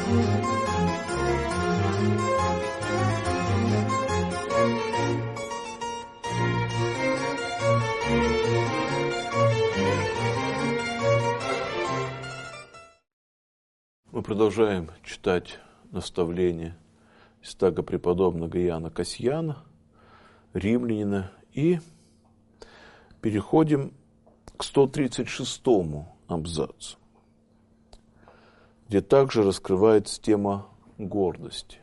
Мы продолжаем читать наставления святаго преподобного Иоанна Касьяна, римлянина, и переходим к 136-му абзацу, где также раскрывается тема гордости.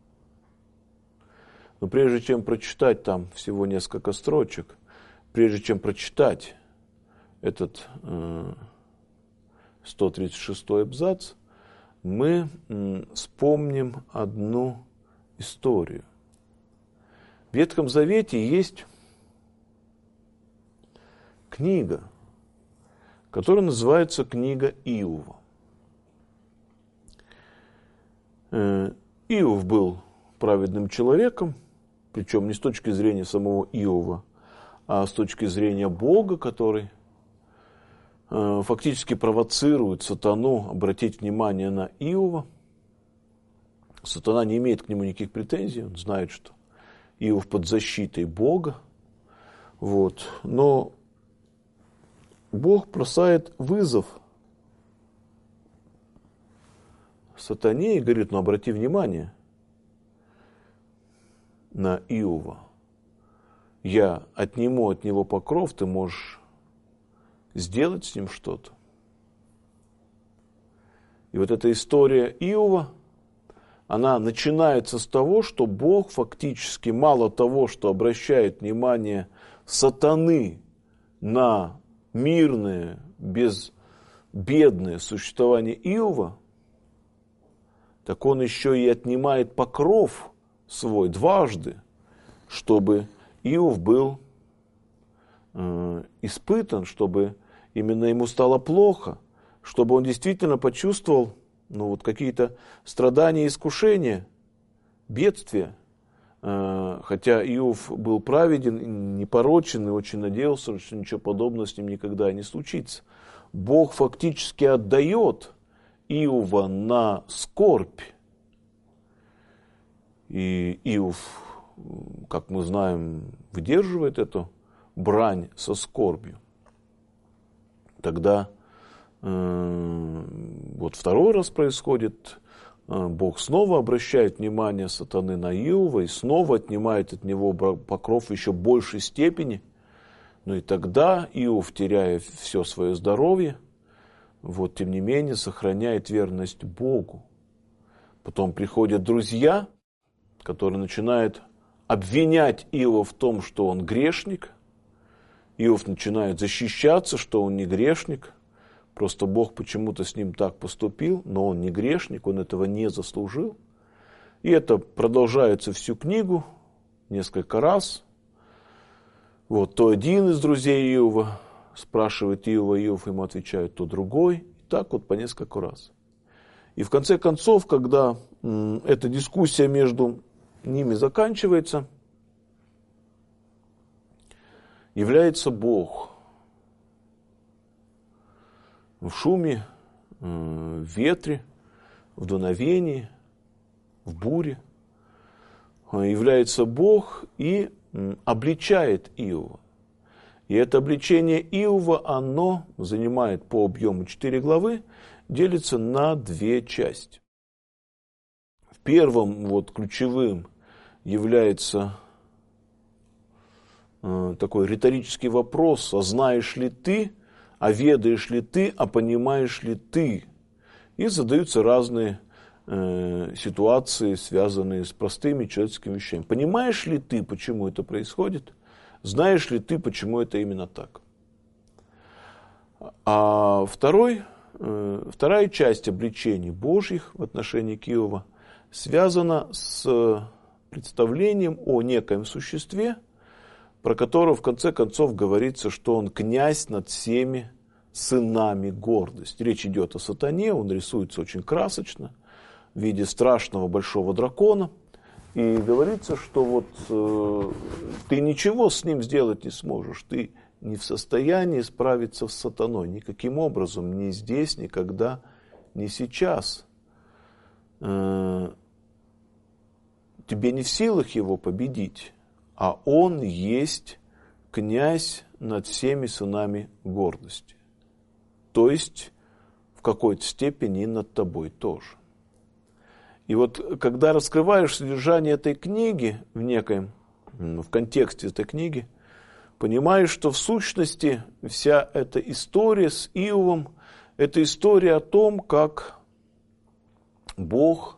Но прежде чем прочитать, там всего несколько строчек, прежде чем прочитать этот 136-й абзац, мы вспомним одну историю. В Ветхом Завете есть книга, которая называется книга Иова. Иов был праведным человеком, причем не с точки зрения самого Иова, а с точки зрения Бога, который фактически провоцирует сатану обратить внимание на Иова. Сатана не имеет к нему никаких претензий, он знает, что Иов под защитой Бога. Но Бог бросает вызов сатане и говорит: обрати внимание на Иова. Я отниму от него покров, ты можешь сделать с ним что-то. И вот эта история Иова, она начинается с того, что Бог фактически мало того, что обращает внимание сатаны на мирное, безбедное существование Иова, так он еще и отнимает покров свой дважды, чтобы Иов был испытан, чтобы именно ему стало плохо, чтобы он действительно почувствовал какие-то страдания, искушения, бедствия. Хотя Иов был праведен, непорочен и очень надеялся, что ничего подобного с ним никогда не случится. Бог фактически отдает Иова на скорбь. И Иов, как мы знаем, выдерживает эту брань со скорбью. Тогда второй раз происходит, Бог снова обращает внимание сатаны на Иова и снова отнимает от него покров в еще большей степени. И тогда Иов, теряя все свое здоровье, тем не менее сохраняет верность Богу. Потом приходят друзья, которые начинают обвинять Иова в том, что он грешник. Иов начинает защищаться, что он не грешник. Просто Бог почему-то с ним так поступил, но он не грешник, он этого не заслужил. И это продолжается всю книгу несколько раз. То один из друзей Иова спрашивает Иова, Иов ему отвечает, то другой. И так по несколько раз. И в конце концов, когда эта дискуссия между ними заканчивается, является Бог в шуме, в ветре, в дуновении, в буре. Является Бог и обличает Иова. И это обличение Иова, оно занимает по объему 4 главы, делится на 2 части. В первом ключевым является такой риторический вопрос: а знаешь ли ты, а ведаешь ли ты, а понимаешь ли ты? И задаются разные ситуации, связанные с простыми человеческими вещами. Понимаешь ли ты, почему это происходит? Знаешь ли ты, почему это именно так? А вторая часть обличений Божьих в отношении к Иова связана с представлением о некоем существе, про которого в конце концов говорится, что он князь над всеми сынами гордости. Речь идет о сатане, он рисуется очень красочно, в виде страшного большого дракона. И говорится, что ты ничего с ним сделать не сможешь, ты не в состоянии справиться с сатаной никаким образом, ни здесь, никогда, ни сейчас. тебе не в силах его победить, а он есть князь над всеми сынами гордости. То есть в какой-то степени и над тобой тоже. И вот когда раскрываешь содержание этой книги в контексте этой книги, понимаешь, что в сущности вся эта история с Иовом – это история о том, как Бог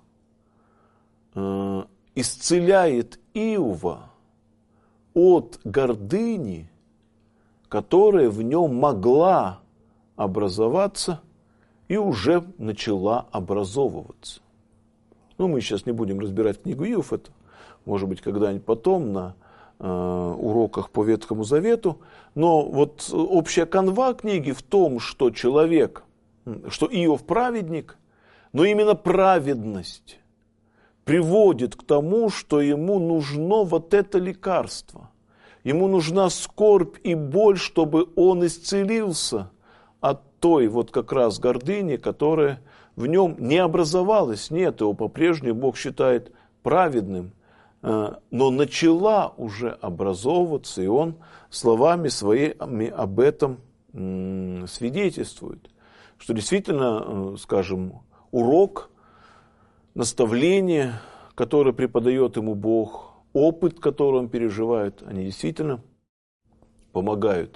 исцеляет Иова от гордыни, которая в нем могла образоваться и уже начала образовываться. Мы сейчас не будем разбирать книгу Иов, это может быть когда-нибудь потом на уроках по Ветхому Завету, но вот общая канва книги в том, что Иов праведник, но именно праведность приводит к тому, что ему нужно вот это лекарство. Ему нужна скорбь и боль, чтобы он исцелился от той вот как раз гордыни, которая в нем не образовалась. Нет, его по-прежнему Бог считает праведным, но начала уже образовываться, и он словами своими об этом свидетельствует. Что действительно, скажем, урок, наставление, которое преподает ему Бог, опыт, который он переживает, они действительно помогают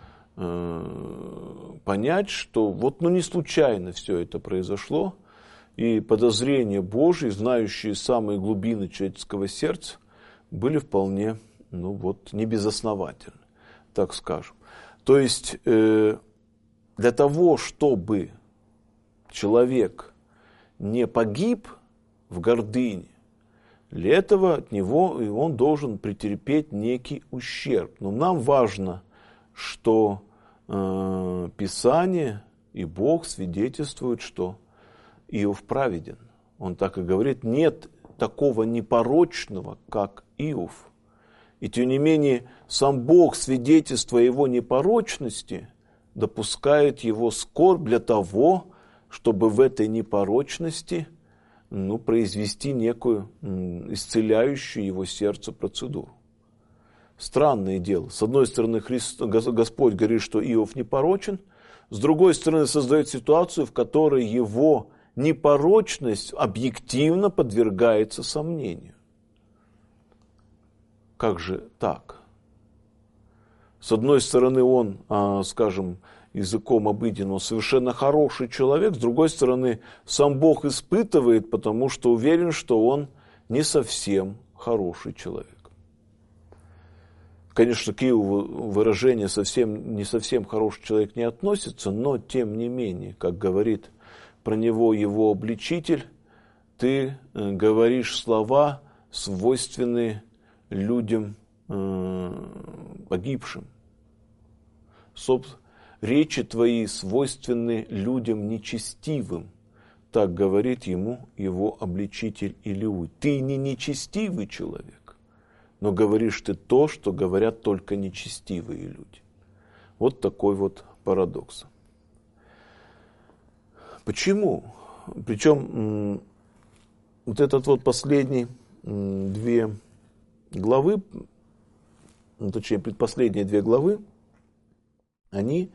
понять, что не случайно все это произошло, и подозрения Божьи, знающие самые глубины человеческого сердца, были вполне, небезосновательны, так скажем. То есть, для того, чтобы человек не погиб в гордыне, для этого от него он должен претерпеть некий ущерб. Но нам важно, что Писание и Бог свидетельствуют, что Иов праведен. Он так и говорит, нет такого непорочного, как Иов. И тем не менее, сам Бог, свидетельствуя его непорочности, допускает его скорбь для того, чтобы в этой непорочности произвести некую исцеляющую его сердце процедуру. Странное дело. С одной стороны, Господь говорит, что Иов непорочен, с другой стороны, создает ситуацию, в которой его непорочность объективно подвергается сомнению. Как же так? С одной стороны, он, скажем, языком обыденного, совершенно хороший человек, с другой стороны, сам Бог испытывает, потому что уверен, что он не совсем хороший человек. Конечно, к Иову выражение не совсем хороший человек не относится, но тем не менее, как говорит про него его обличитель, ты говоришь слова, свойственные людям погибшим. Речи твои свойственны людям нечестивым, так говорит ему его обличитель Илиуй. Ты не нечестивый человек, но говоришь ты то, что говорят только нечестивые люди. Вот такой вот парадокс. Почему? Причем вот этот вот последние две главы, точнее предпоследние две главы, они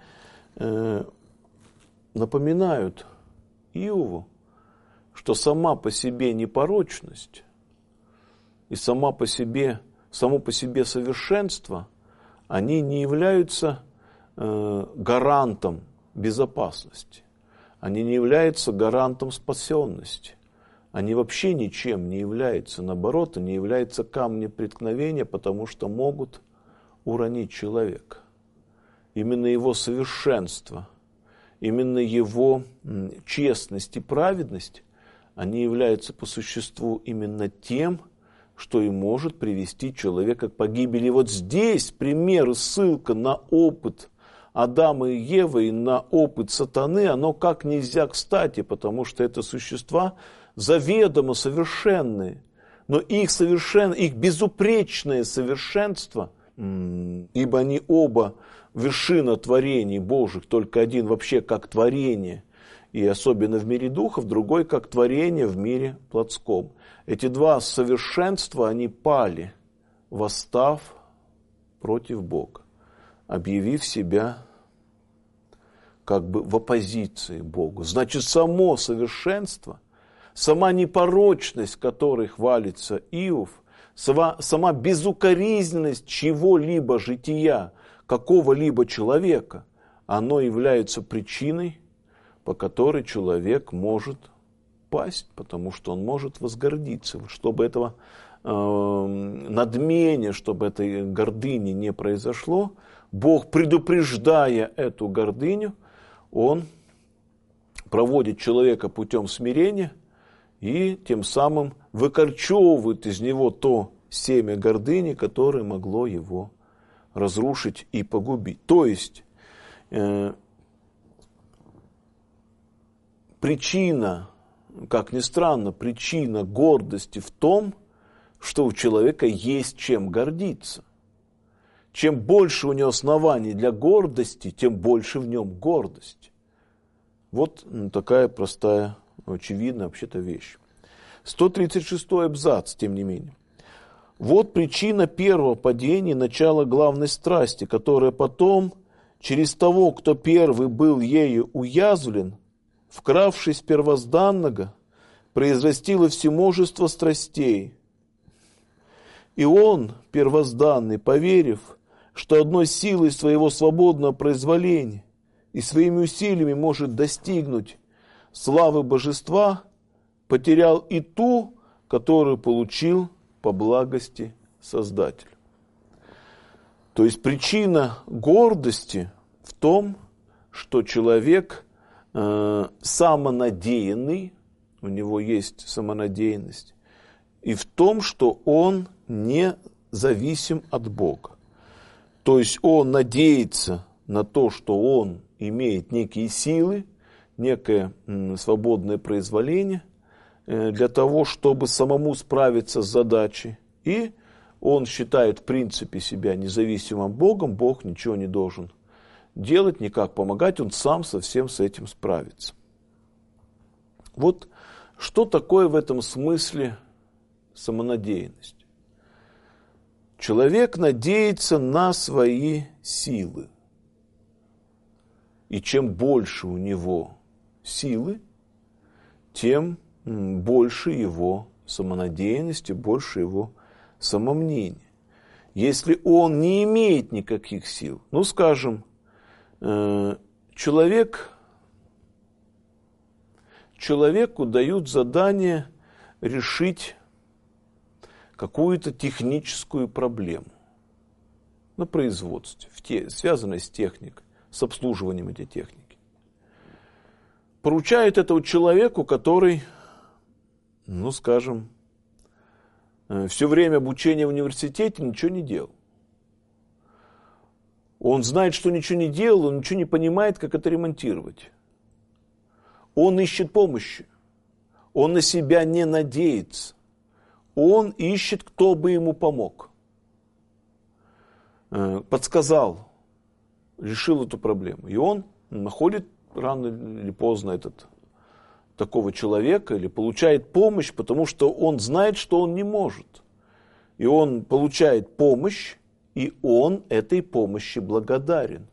напоминают Иову, что сама по себе непорочность и само по себе совершенство, они не являются гарантом безопасности, они не являются гарантом спасенности, они вообще ничем не являются, наоборот, они являются камнем преткновения, потому что могут уронить человека. Именно его совершенство, именно его честность и праведность, они являются по существу именно тем, что и может привести человека к погибели. Вот здесь пример и ссылка на опыт Адама и Евы и на опыт сатаны, оно как нельзя кстати, потому что это существа заведомо совершенные, но их безупречное совершенство, ибо они оба вершина творений Божьих, только один вообще как творение, и особенно в мире духов, другой как творение в мире плотском. Эти два совершенства, они пали, восстав против Бога, объявив себя как бы в оппозиции Богу. Значит, само совершенство, сама непорочность, которой хвалится Иов, сама безукоризненность чего-либо жития, какого-либо человека, оно является причиной, по которой человек может пасть, потому что он может возгордиться. Чтобы этого надмения, чтобы этой гордыни не произошло, Бог, предупреждая эту гордыню, Он проводит человека путем смирения и тем самым выкорчевывает из него то семя гордыни, которое могло его разрушить и погубить. То есть причина, как ни странно, причина гордости в том, что у человека есть чем гордиться. Чем больше у него оснований для гордости, тем больше в нем гордость. Вот такая простая, очевидная вообще-то вещь. 136-й абзац, тем не менее. Вот причина первого падения, начало главной страсти, которая потом, через того, кто первый был ею уязвлен, вкравшись первозданного, произрастила всемножество страстей. И он, первозданный, поверив, что одной силой своего свободного произволения и своими усилиями может достигнуть славы божества, потерял и ту, которую получил по благости Создателя. То есть причина гордости в том, что человек самонадеянный, у него есть самонадеянность, и в том, что он не зависим от Бога. То есть он надеется на то, что он имеет некие силы, некое свободное произволение для того, чтобы самому справиться с задачей. И он считает в принципе себя независимым Богом, Бог ничего не должен делать, никак помогать, он сам совсем с этим справится. Вот что такое в этом смысле самонадеянность? Человек надеется на свои силы. И чем больше у него силы, тем больше его самонадеянности, больше его самомнения. Если он не имеет никаких сил, ну, скажем, человеку дают задание решить какую-то техническую проблему на производстве, связанную с техникой, с обслуживанием этой техники. Поручают этому человеку, который, ну, скажем, все время обучения в университете ничего не делал. Он знает, что ничего не делал, он ничего не понимает, как это ремонтировать. Он ищет помощи. Он на себя не надеется. Он ищет, кто бы ему помог. Подсказал, решил эту проблему. И он находит рано или поздно такого человека или получает помощь, потому что он знает, что он не может. И он получает помощь, и он этой помощи благодарен.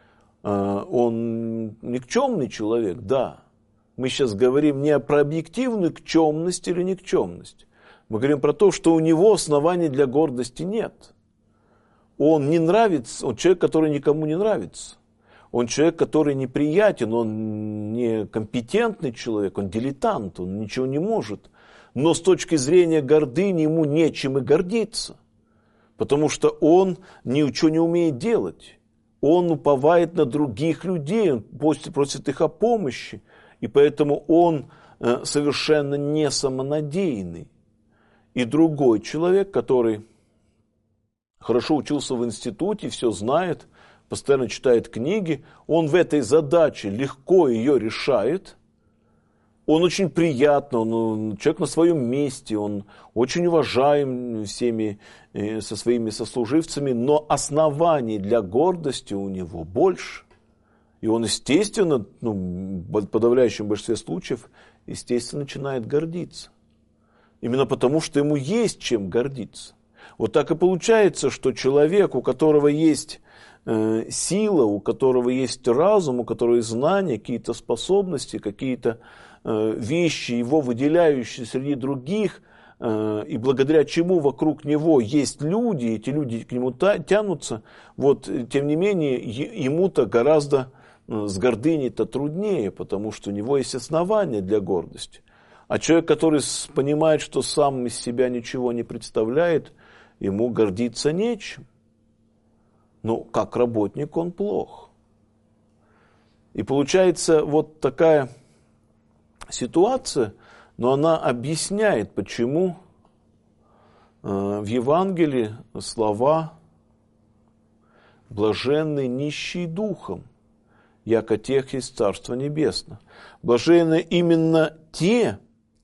Он никчемный человек, да. Мы сейчас говорим не про объективную никчемность или никчемность. Мы говорим про то, что у него оснований для гордости нет. Он не нравится, он человек, который никому не нравится. Он человек, который неприятен, он не компетентный человек, он дилетант, он ничего не может. Но с точки зрения гордыни ему нечем и гордиться. Потому что он ничего не умеет делать. Он уповает на других людей, он просит их о помощи. И поэтому он совершенно не самонадеянный. И другой человек, который хорошо учился в институте, все знает, постоянно читает книги, он в этой задаче легко ее решает. Он очень приятный, он человек на своем месте, он очень уважаем всеми со своими сослуживцами, но оснований для гордости у него больше. И он, естественно, в подавляющем большинстве случаев, естественно, начинает гордиться. Именно потому, что ему есть чем гордиться. Вот так и получается, что человек, у которого есть сила, у которого есть разум, у которого есть знания, какие-то способности, какие-то вещи, его выделяющие среди других, и благодаря чему вокруг него есть люди, эти люди к нему тянутся, вот, тем не менее, ему-то гораздо с гордыней-то труднее, потому что у него есть основания для гордости. А человек, который понимает, что сам из себя ничего не представляет, ему гордиться нечем. Но как работник он плох. И получается вот такая ситуация, но она объясняет, почему в Евангелии слова «блаженны нищие духом, яко тех есть Царство Небесное». Блаженны именно те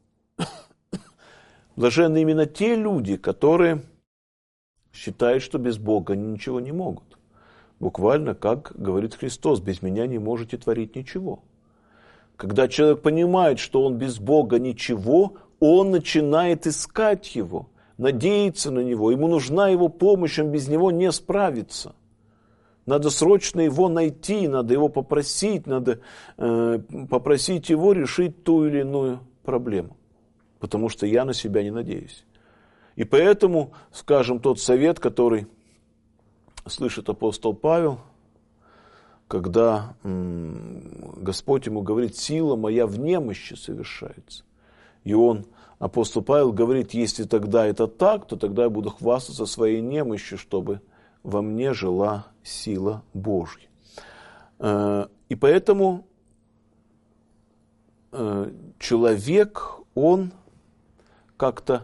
люди, которые считают, что без Бога они ничего не могут. Буквально, как говорит Христос, без меня не можете творить ничего. Когда человек понимает, что он без Бога ничего, он начинает искать Его, надеяться на Него. Ему нужна Его помощь, он без Него не справится. Надо срочно Его найти, надо Его попросить, надо попросить Его решить ту или иную проблему. Потому что я на себя не надеюсь. И поэтому, скажем, тот совет, который слышит апостол Павел, когда Господь ему говорит: «Сила моя в немощи совершается». И апостол Павел говорит: если тогда это так, то тогда я буду хвастаться своей немощью, чтобы во мне жила сила Божья. И поэтому человек, он как-то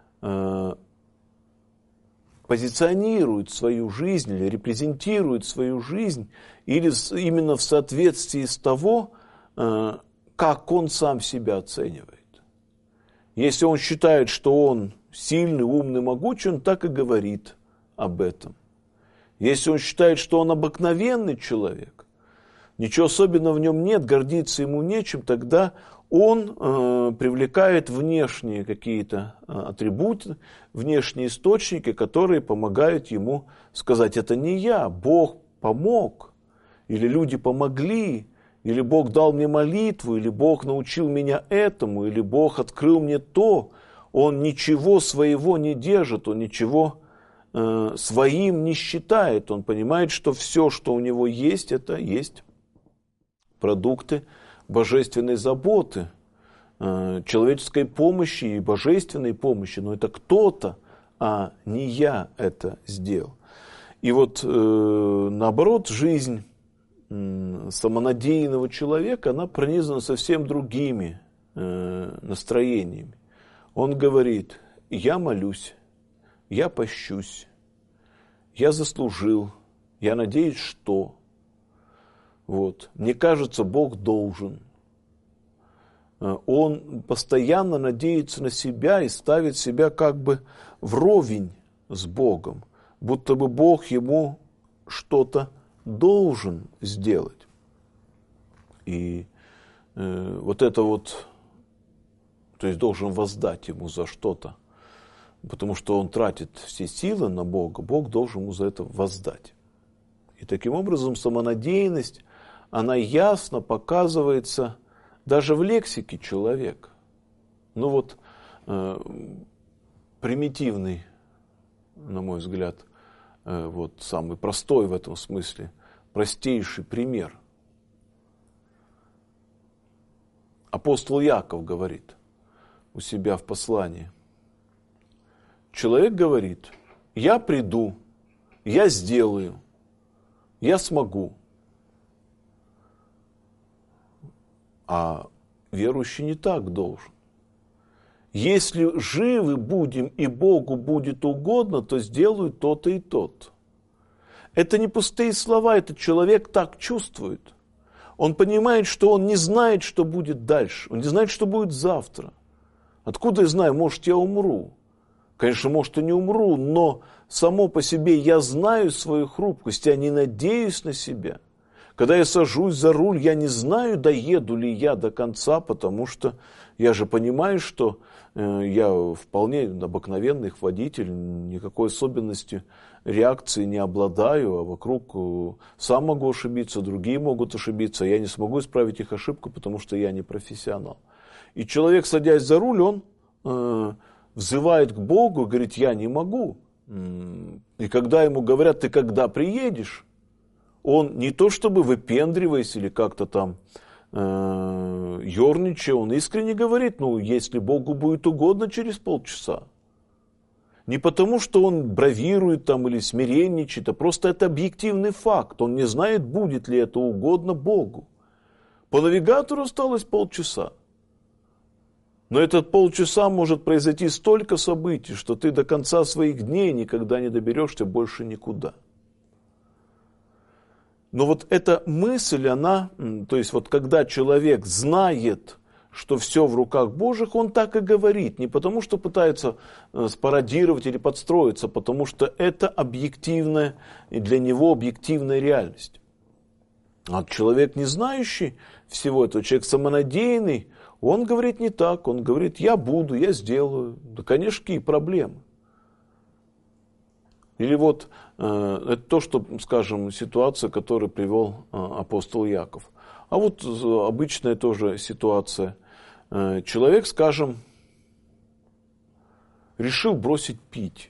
позиционирует свою жизнь или репрезентирует свою жизнь или именно в соответствии с того, как он сам себя оценивает. Если он считает, что он сильный, умный, могучий, он так и говорит об этом. Если он считает, что он обыкновенный человек, ничего особенного в нем нет, гордиться ему нечем, тогда он привлекает внешние какие-то атрибуты, внешние источники, которые помогают ему сказать: это не я, Бог помог, или люди помогли, или Бог дал мне молитву, или Бог научил меня этому, или Бог открыл мне то. Он ничего своего не держит, он ничего своим не считает. Он понимает, что все, что у него есть, это есть продукты божественной заботы, человеческой помощи и божественной помощи. Но это кто-то, а не я это сделал. И вот наоборот, жизнь самонадеянного человека, она пронизана совсем другими настроениями. Он говорит: я молюсь, я пощусь, я заслужил, я надеюсь, что... Вот. Мне кажется, Бог должен. Он постоянно надеется на себя и ставит себя как бы вровень с Богом, будто бы Бог ему что-то должен сделать. И вот это вот, то есть должен воздать ему за что-то, потому что он тратит все силы на Бога, Бог должен ему за это воздать. И таким образом самонадеянность, она ясно показывается даже в лексике человека. Ну вот, примитивный, на мой взгляд, вот самый простой в этом смысле, простейший пример. Апостол Яков говорит у себя в послании. Человек говорит: я приду, я сделаю, я смогу. А верующий не так должен. Если живы будем и Богу будет угодно, то сделаю то-то и то-то. Это не пустые слова, этот человек так чувствует. Он понимает, что он не знает, что будет дальше. Он не знает, что будет завтра. Откуда я знаю, может, я умру? Конечно, может, и не умру, но само по себе я знаю свою хрупкость, я не надеюсь на себя. Когда я сажусь за руль, я не знаю, доеду ли я до конца, потому что я же понимаю, что я вполне обыкновенный водитель, никакой особенности реакции не обладаю, а вокруг сам могу ошибиться, другие могут ошибиться, я не смогу исправить их ошибку, потому что я не профессионал. И человек, садясь за руль, он взывает к Богу, говорит, я не могу. И когда ему говорят, ты когда приедешь, он не то чтобы выпендриваясь или как-то там ерничая, он искренне говорит, если Богу будет угодно, через полчаса. Не потому, что он бравирует там или смиренничает, а просто это объективный факт. Он не знает, будет ли это угодно Богу. По навигатору осталось полчаса. Но этот полчаса может произойти столько событий, что ты до конца своих дней никогда не доберешься больше никуда. Но вот эта мысль, то есть вот когда человек знает, что все в руках Божьих, он так и говорит. Не потому, что пытается спародировать или подстроиться, потому что это объективная, и для него объективная реальность. А человек, не знающий всего этого, человек самонадеянный, он говорит не так, он говорит, я буду, я сделаю. Да, конечно, какие проблемы. Или вот это то, что, скажем, ситуация, которую привел апостол Яков. А вот обычная тоже ситуация. Человек, скажем, решил бросить пить.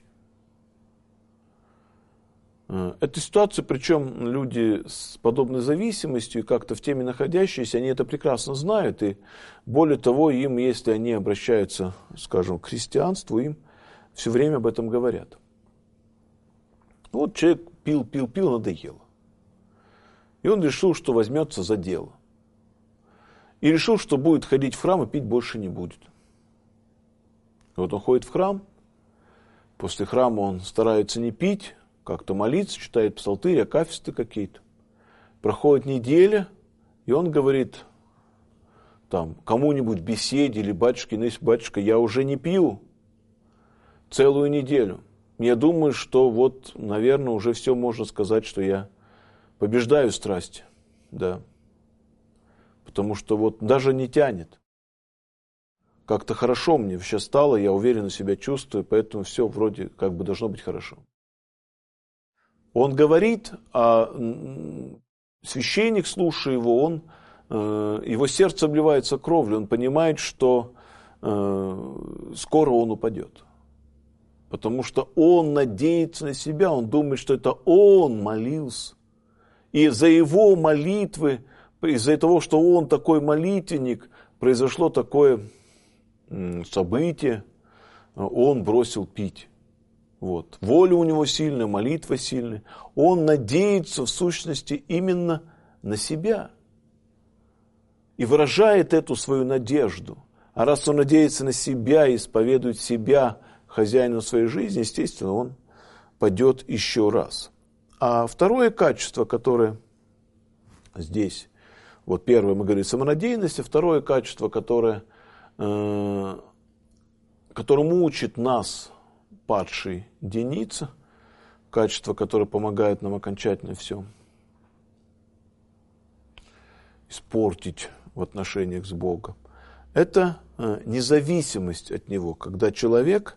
Эта ситуация, причем люди с подобной зависимостью и как-то в теме находящиеся, они это прекрасно знают. И более того, им, если они обращаются, скажем, к христианству, им все время об этом говорят. Вот человек пил, надоело. И он решил, что возьмется за дело. И решил, что будет ходить в храм и пить больше не будет. И вот он ходит в храм. После храма он старается не пить, как-то молиться, читает псалтырь, акафисты какие-то. Проходит неделя, и он говорит там кому-нибудь в беседе или батюшке, батюшка, я уже не пью целую неделю. Я думаю, что вот, наверное, уже все можно сказать, что я побеждаю страсть, да. Потому что вот даже не тянет. Как-то хорошо мне сейчас стало, я уверенно себя чувствую, поэтому все вроде как бы должно быть хорошо. Он говорит, а священник, слушая его, его сердце обливается кровью, он понимает, что скоро он упадет. Потому что он надеется на себя, он думает, что это он молился. И за его молитвы, из-за того, что он такой молитвенник, произошло такое событие, он бросил пить. Вот. Воля у него сильная, молитва сильная. Он надеется в сущности именно на себя. И выражает эту свою надежду. А раз он надеется на себя и исповедует себя хозяину своей жизни, естественно, он падет еще раз. А второе качество, которое здесь, вот первое мы говорим самонадеянность, а второе качество, которому учит нас падший Деница, качество, которое помогает нам окончательно все испортить в отношениях с Богом, это независимость от Него, когда человек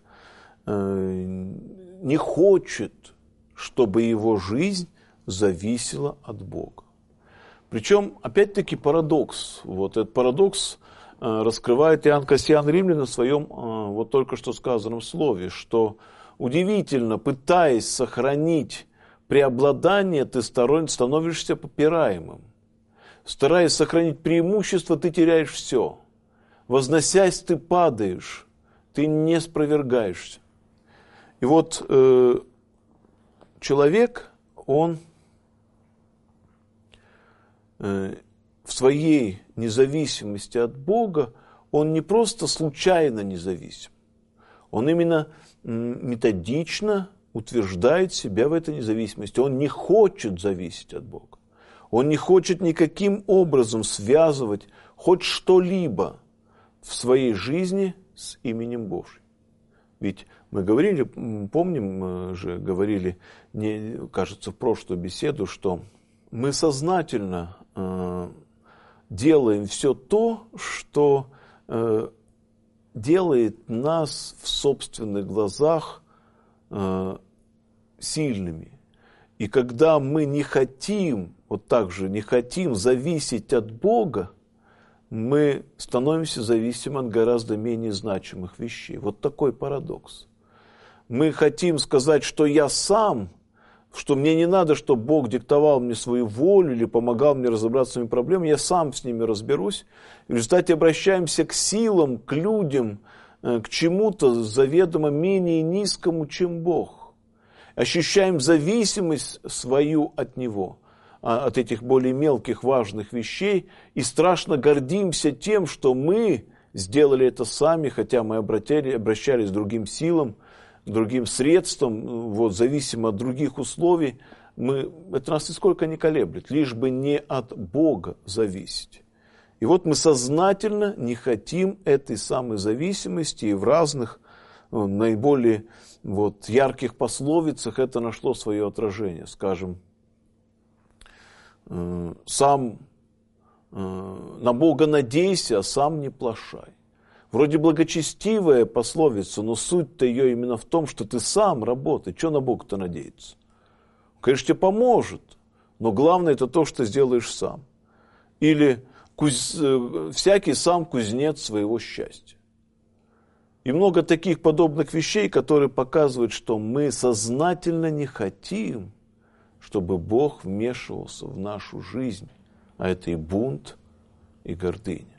не хочет, чтобы его жизнь зависела от Бога. Причем, опять-таки, парадокс. Вот этот парадокс раскрывает Иоанн Кассиан Римлян в своем вот только что сказанном слове, что удивительно, пытаясь сохранить преобладание, ты становишься попираемым. Стараясь сохранить преимущество, ты теряешь все. Возносясь, ты падаешь, ты не спровергаешься. И вот человек, он в своей независимости от Бога, он не просто случайно независим. Он именно методично утверждает себя в этой независимости. Он не хочет зависеть от Бога. Он не хочет никаким образом связывать хоть что-либо в своей жизни с именем Божьим. Ведь мы говорили, помним, мы же говорили, кажется, в прошлую беседу, что мы сознательно делаем все то, что делает нас в собственных глазах сильными. И когда мы не хотим, вот так же не хотим зависеть от Бога, мы становимся зависимы от гораздо менее значимых вещей. Вот такой парадокс. Мы хотим сказать, что я сам, что мне не надо, чтобы Бог диктовал мне свою волю или помогал мне разобраться с своими проблемами, я сам с ними разберусь. И в результате обращаемся к силам, к людям, к чему-то заведомо менее низкому, чем Бог. Ощущаем зависимость свою от Него, от этих более мелких важных вещей, и страшно гордимся тем, что мы сделали это сами, хотя мы обращались к другим силам, к другим средствам, вот, зависимо от других условий. Это нас нисколько не колеблет, лишь бы не от Бога зависеть. И вот мы сознательно не хотим этой самой зависимости, и в разных наиболее ярких пословицах это нашло свое отражение. Скажем, сам на Бога надейся, а сам не плашай. Вроде благочестивая пословица, но суть-то ее именно в том, что ты сам работай. Что на Бога-то надеяться? Конечно, тебе поможет, но главное это то, что сделаешь сам. Или всякий сам кузнец своего счастья. И много таких подобных вещей, которые показывают, что мы сознательно не хотим, чтобы Бог вмешивался в нашу жизнь. А это и бунт, и гордыня.